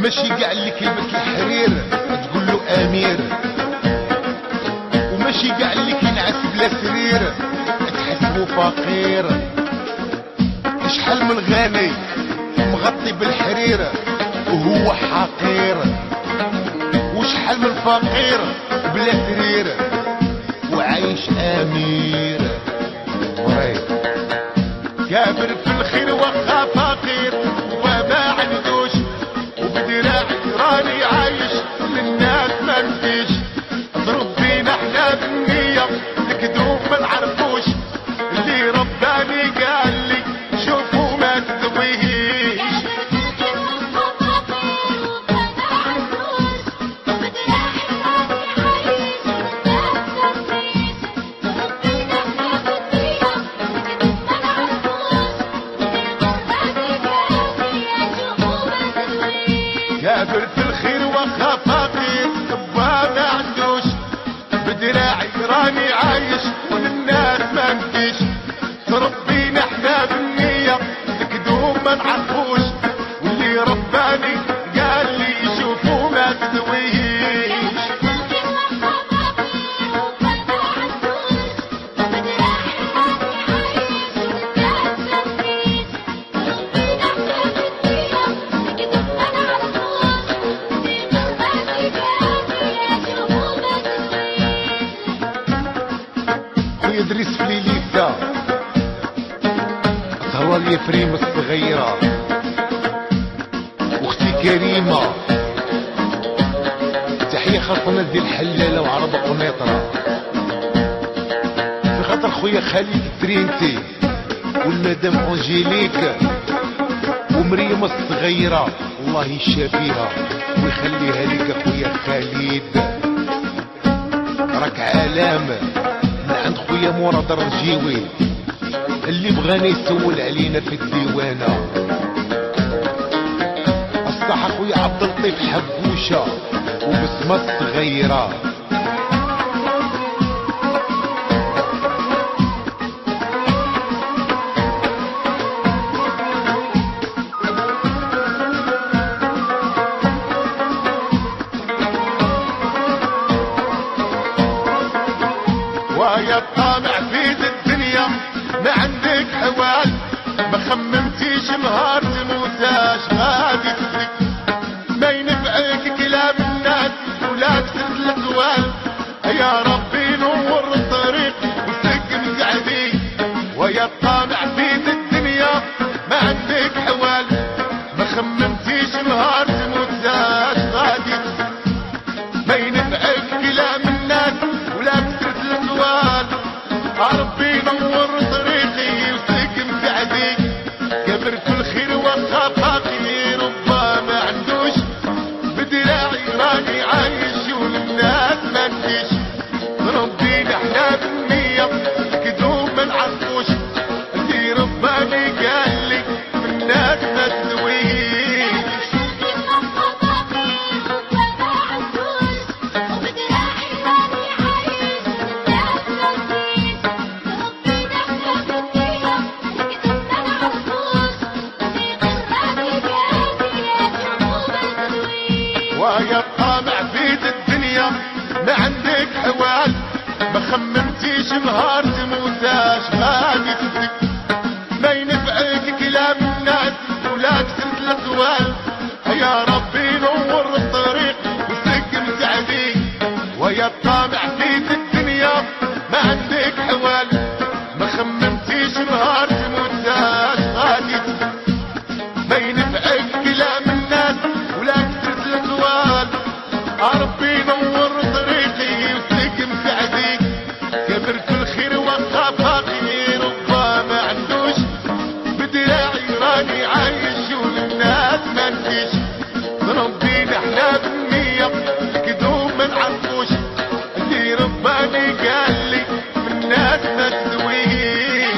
ماشي كاع اللي كيلبس الحرير تقول له امير، وماشي كاع اللي كينعس بلا سرير تحسبو فقير. شحال من غني مغطي بالحرير وهو حقير، وشحال من فقير بلا سرير وعايش امير. كابر في الخير وخا فقير وما عندوش، وبدراعي راني عايش للناس ما نسيش. ضرب فينا احنا بالنية الكذوب ما نعرفوش، اللي رباني قال لي شوفوا ما تسويهيش. كابر في الخير وخا فقير وما عندوش، بدراعي راني عايش وللناس ما نسيش. تربينا احنا بالنية الكذوب ما نعرفوش، واللي رباني قال لي شوفوا ما تسويهيش. يدرس في ليليسا تهوى لي فريم الصغيرة، واختي كريمة تحية خاصة ديال الحلالة وعرب قنيطرة. في خاطر خويا خالد ترينتي والمدام انجيليك ومريم الصغيرة، الله يشافيها ويخليها لك اخويا خالد. راك علام عند خويا مراد الرجيوي اللي بغاني يسول علينا في الديوانة. الصح خويا عبد اللطيف حبوشة وبسمة الصغيرة. ويا الطامع في الدنيا ما عندك حوال، ما خممتيش نهار تموتاش غادي تسلك. ما ينفعك كلام الناس ولا تسد الاقوال، يا ربي نور الطريق وسق مساعدي. ويا الطامع في الدنيا ما عندك حوال، ما خممتيش نهار تموتاش غادي تسلك. ما ينفعك كلام الناس ولا تسد الاقوال، ربي نور طريقي وسق مساعدي. كبر في الخير وخا فقير وما ما عندوش، بدراعي راني عايش وللناس ما نسيش. ربينا احنا بالنية كذوب ما نعرفوش، اللي رباني قال لي الناس ما تسويش. ويا الطامع في الدنيا ما عندك حوال، ما خممتيش نهار تموتاش غادي تسلك. ما ينفعك كلام الناس ولا تسد الاقوال، يا ربي نور الطريق وسق مساعدي. ويا الطامع في الدنيا ما عندك حوال، ما خممتيش نهار تموتاش غادي تسلك. ما ينفعك كلام الناس ولا تسد الاقوال، ربي نور طريقي وسق مساعدي. كبر في الخير وخا فقير وما ما عندوش، بدراعي راني عايش وللناس ما نسيش. ربينا احنا بالنية كذوب ما نعرفوش، اللي رباني قال لي الناس ما تسويش.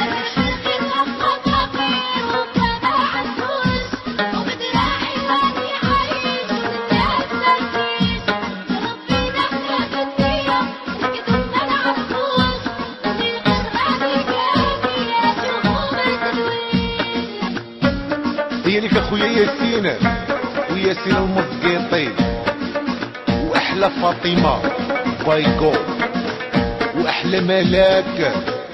هي لك اخويا ياسين وياسين المزقيطي واحلى فاطمه بايكو واحلى ملاك.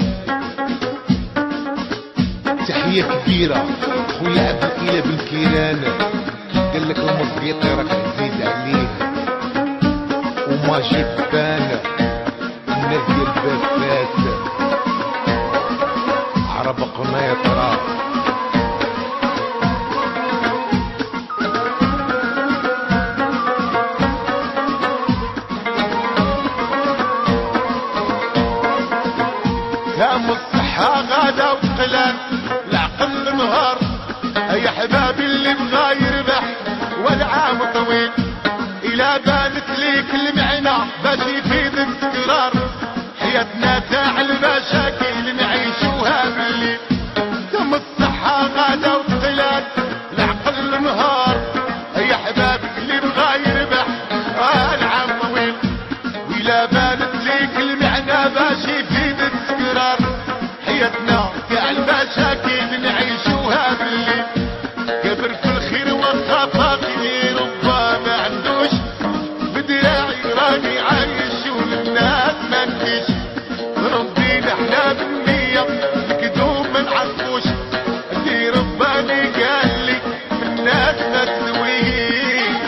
تحيه كبيره خويا عبد الاله بن كيران، قال لك المزقيطي راك عزيز عليه وماجي بان الناس ديال بافات عرب قنيطره. دام الصحة غدا وقلال العقل نهار، يا حبابي اللي بغا يربح والعام طويل، إلا بانت ليك المعنى باش يفيد التكرار، حياتنا تاع المشاكل نعيشوها بالليل. دام الصحة غدا وقلال العقل نهار، يا حبابي اللي بغا يربح والعام طويل، وإلا بانت ليك المعنى باش يفيد التكرار، حياتنا تاع المشاكل نعيشوها بالليل. كبر في الخير وخا فاقي ربما ما عندوش، بدراعي راني عايش والناس ما نديش، ربينا احنا بالنية الكذوب ما نعرفوش، اللي رباني قال لي الناس ما تسويش.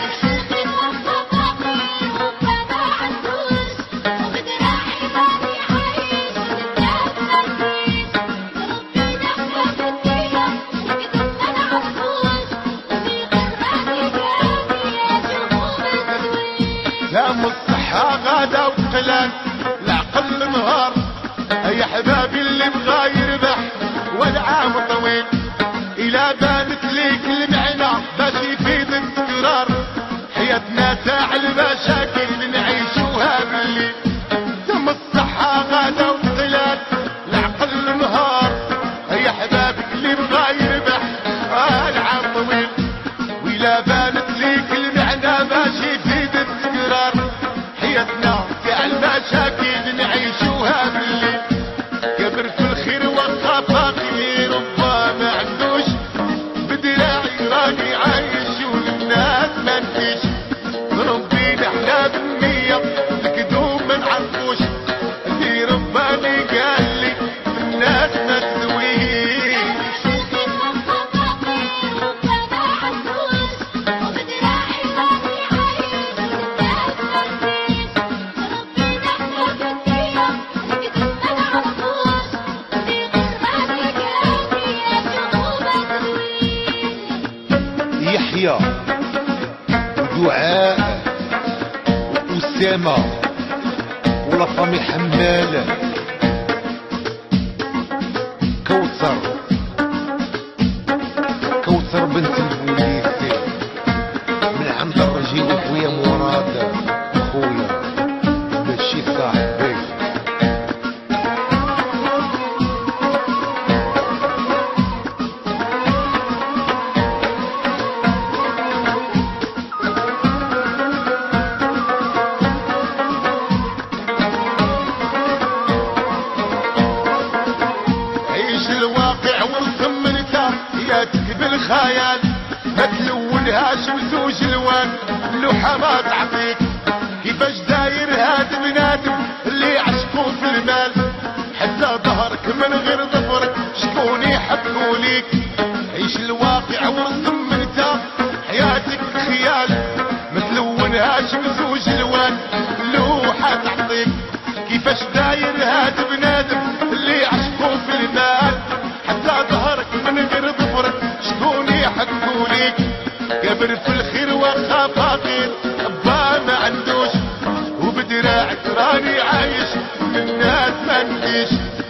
دام الصحة غدا وقلال العقل نهار، يا حبابي اللي بغا يربح والعام طويل، إلا بانت ليك المعنى باش يفيد التكرار، حياتنا تاع المشاكل نعيشوها بالليل. دام الصحة غدا وقلال العقل نهار، يا حبابي اللي بغا يربح والعام طويل، وإلا بانت ليك المعنى باش يفيد التكرار، حياتنا تاع المشاكل نعيشوها بالليل. كبر في الخير وخا فاقي ربما ما عندوش، بدراعي راني عايش والناس ما نديش، ربينا احنا بالنية الكذوب ما نعرفوش، اللي رباني قال لي الناس ما تسويش. يحيى ودعاء وأسامة ولا فامي حمال، كوثر بنت البوليسي من عند الرجيل خويا مراد، خويا ماشي صاحبي. الواقع ورسم انت حياتك بالخيال، ما تلونهاش بزوج الوان، اللوحة ما تعطيك كيفاش داير هاد بنادم اللي عشقو في المال، حتى ظهرك من غير ظفرك شكون يحبو ليك. عيش الواقع ورسم انت حياتك خيال، ما تلونهاش بزوج الوان، اللوحة تعطيك كيفاش داير هاد بنادم اللي عشقو في المال، حتى ظهرك من غير ظفرك شكون يحكوا ليك. كبر في الخير وخا فقير با ما عندوش، وبدراعك راني عايش الناس ما نديش،